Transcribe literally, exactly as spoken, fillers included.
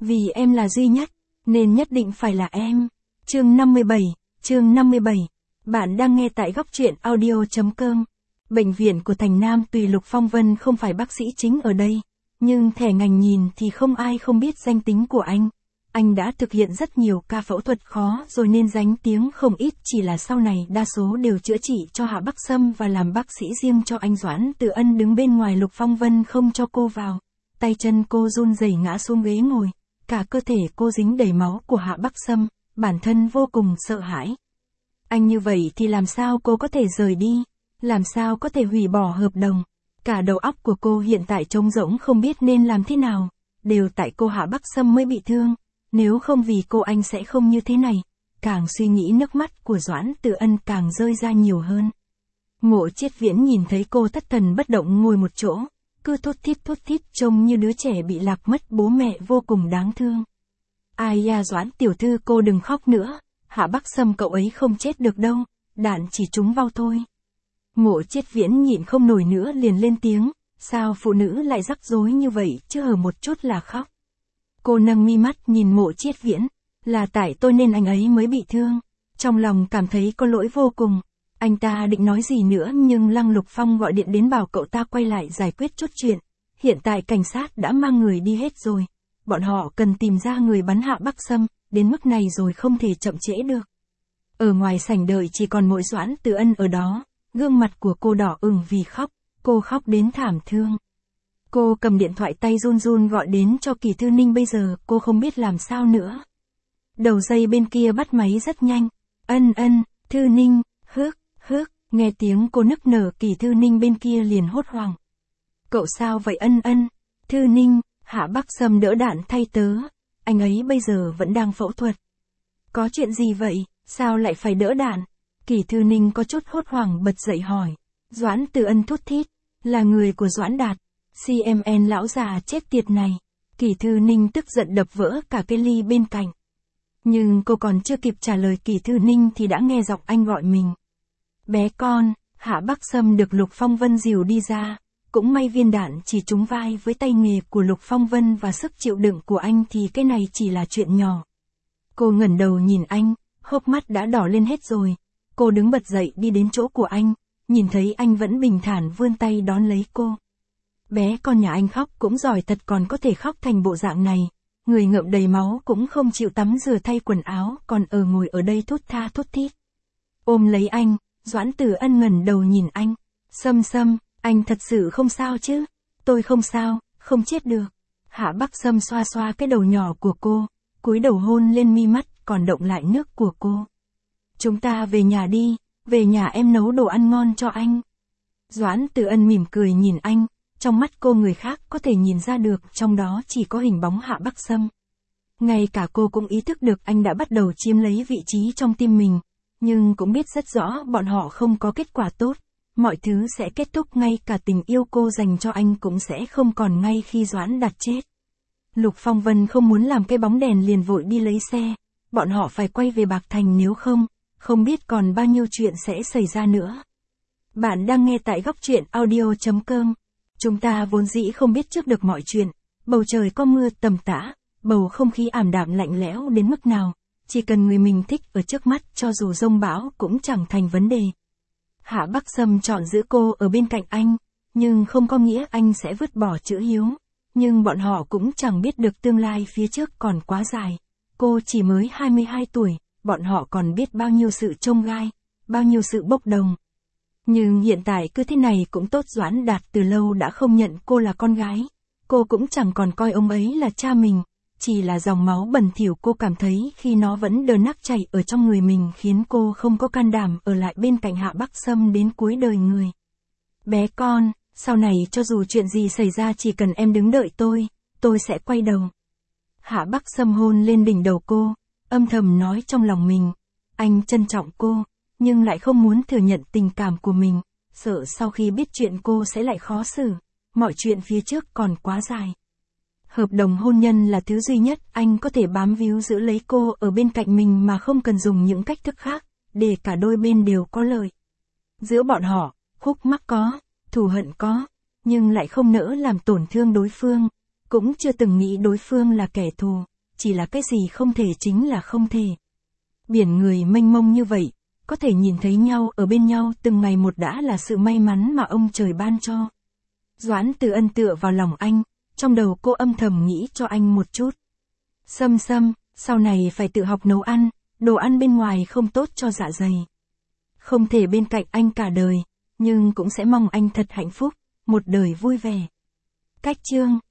Vì em là duy nhất, nên nhất định phải là em. Chương năm mươi bảy, chương năm mươi bảy. Bạn đang nghe tại góc truyện audio chấm com. Bệnh viện của Thành Nam tuy Lục Phong Vân không phải bác sĩ chính ở đây, nhưng thẻ ngành nhìn thì không ai không biết danh tính của anh. Anh đã thực hiện rất nhiều ca phẫu thuật khó rồi nên danh tiếng không ít, chỉ là sau này đa số đều chữa trị cho Hạ Bắc Sâm và làm bác sĩ riêng cho anh. Doãn Tử Ân đứng bên ngoài Lục Phong Vân không cho cô vào. Tay chân cô run rẩy ngã xuống ghế ngồi, cả cơ thể cô dính đầy máu của Hạ Bắc Sâm, bản thân vô cùng sợ hãi. Anh như vậy thì làm sao cô có thể rời đi, làm sao có thể hủy bỏ hợp đồng. Cả đầu óc của cô hiện tại trống rỗng không biết nên làm thế nào, đều tại cô Hạ Bắc Sâm mới bị thương, nếu không vì cô anh sẽ không như thế này. Càng suy nghĩ nước mắt của Doãn Tử Ân càng rơi ra nhiều hơn. Ngộ Chiết Viễn nhìn thấy cô thất thần bất động ngồi một chỗ, cứ thút thít thút thít trông như đứa trẻ bị lạc mất bố mẹ vô cùng đáng thương. Ai da Doãn tiểu thư cô đừng khóc nữa, Hạ Bắc Sâm cậu ấy không chết được đâu, đạn chỉ trúng vào thôi. Ngộ Chiết Viễn nhịn không nổi nữa liền lên tiếng, sao phụ nữ lại rắc rối như vậy chứ hở một chút là khóc. Cô nâng mi mắt nhìn Ngộ Chiết Viễn, là tại tôi nên anh ấy mới bị thương, trong lòng cảm thấy có lỗi vô cùng. Anh ta định nói gì nữa nhưng Lăng Lục Phong gọi điện đến bảo cậu ta quay lại giải quyết chút chuyện. Hiện tại cảnh sát đã mang người đi hết rồi. Bọn họ cần tìm ra người bắn Hạ Bắc Sâm, đến mức này rồi không thể chậm trễ được. Ở ngoài sảnh đợi chỉ còn mỗi Doãn Tử Ân ở đó, gương mặt của cô đỏ ửng vì khóc, cô khóc đến thảm thương. Cô cầm điện thoại tay run run gọi đến cho Kỳ Thư Ninh, bây giờ cô không biết làm sao nữa. Đầu dây bên kia bắt máy rất nhanh, ân ân, Thư Ninh, hước. Hước, nghe tiếng cô nức nở Kỳ Thư Ninh bên kia liền hốt hoảng. Cậu sao vậy ân ân? Thư Ninh, Hạ Bắc Sâm đỡ đạn thay tớ, anh ấy bây giờ vẫn đang phẫu thuật. Có chuyện gì vậy, sao lại phải đỡ đạn? Kỳ Thư Ninh có chút hốt hoảng bật dậy hỏi. Doãn Tử Ân thút thít, là người của Doãn Đạt, xê em en lão già chết tiệt này. Kỳ Thư Ninh tức giận đập vỡ cả cái ly bên cạnh. Nhưng cô còn chưa kịp trả lời Kỳ Thư Ninh thì đã nghe giọng anh gọi mình. Bé con, Hạ Bắc Sâm được Lục Phong Vân dìu đi ra, cũng may viên đạn chỉ trúng vai, với tay nghề của Lục Phong Vân và sức chịu đựng của anh thì cái này chỉ là chuyện nhỏ. Cô ngẩng đầu nhìn anh, hốc mắt đã đỏ lên hết rồi. Cô đứng bật dậy đi đến chỗ của anh, nhìn thấy anh vẫn bình thản vươn tay đón lấy cô. Bé con nhà anh khóc cũng giỏi thật, còn có thể khóc thành bộ dạng này. Người ngợm đầy máu cũng không chịu tắm rửa thay quần áo, còn ở ngồi ở đây thút tha thút thít. Ôm lấy anh. Doãn Tử Ân ngẩng đầu nhìn anh. Sâm Sâm, anh thật sự không sao chứ? Tôi không sao, không chết được. Hạ Bắc Sâm xoa xoa cái đầu nhỏ của cô, cúi đầu hôn lên mi mắt còn động lại nước của cô. Chúng ta về nhà đi, về nhà em nấu đồ ăn ngon cho anh. Doãn Tử Ân mỉm cười nhìn anh, trong mắt cô người khác có thể nhìn ra được trong đó chỉ có hình bóng Hạ Bắc Sâm. Ngay cả cô cũng ý thức được anh đã bắt đầu chiếm lấy vị trí trong tim mình. Nhưng cũng biết rất rõ bọn họ không có kết quả tốt, mọi thứ sẽ kết thúc, ngay cả tình yêu cô dành cho anh cũng sẽ không còn ngay khi Doãn Đạt chết. Lục Phong Vân không muốn làm cái bóng đèn liền vội đi lấy xe, bọn họ phải quay về Bạc Thành, nếu không, không biết còn bao nhiêu chuyện sẽ xảy ra nữa. Bạn đang nghe tại góc truyện audio chấm com. Chúng ta vốn dĩ không biết trước được mọi chuyện, bầu trời có mưa tầm tã, bầu không khí ảm đạm lạnh lẽo đến mức nào. Chỉ cần người mình thích ở trước mắt, cho dù giông bão cũng chẳng thành vấn đề. Hạ Bắc Sâm chọn giữ cô ở bên cạnh anh, nhưng không có nghĩa anh sẽ vứt bỏ chữ hiếu. Nhưng bọn họ cũng chẳng biết được tương lai phía trước còn quá dài. Cô chỉ mới hai mươi hai tuổi, bọn họ còn biết bao nhiêu sự chông gai, bao nhiêu sự bốc đồng. Nhưng hiện tại cứ thế này cũng tốt, Doãn Đạt từ lâu đã không nhận cô là con gái. Cô cũng chẳng còn coi ông ấy là cha mình. Chỉ là dòng máu bẩn thỉu cô cảm thấy khi nó vẫn đờ nắc chảy ở trong người mình khiến cô không có can đảm ở lại bên cạnh Hạ Bắc Sâm đến cuối đời người. Bé con, sau này cho dù chuyện gì xảy ra chỉ cần em đứng đợi tôi, tôi sẽ quay đầu. Hạ Bắc Sâm hôn lên đỉnh đầu cô, âm thầm nói trong lòng mình. Anh trân trọng cô, nhưng lại không muốn thừa nhận tình cảm của mình, sợ sau khi biết chuyện cô sẽ lại khó xử. Mọi chuyện phía trước còn quá dài. Hợp đồng hôn nhân là thứ duy nhất anh có thể bám víu giữ lấy cô ở bên cạnh mình mà không cần dùng những cách thức khác, để cả đôi bên đều có lợi. Giữa bọn họ, khúc mắc có, thù hận có, nhưng lại không nỡ làm tổn thương đối phương, cũng chưa từng nghĩ đối phương là kẻ thù, chỉ là cái gì không thể chính là không thể. Biển người mênh mông như vậy, có thể nhìn thấy nhau ở bên nhau từng ngày một đã là sự may mắn mà ông trời ban cho. Doãn Từ Ân tựa vào lòng anh, trong đầu cô âm thầm nghĩ cho anh một chút. Sâm Sâm, sau này phải tự học nấu ăn, đồ ăn bên ngoài không tốt cho dạ dày. Không thể bên cạnh anh cả đời, nhưng cũng sẽ mong anh thật hạnh phúc, một đời vui vẻ. Cách chương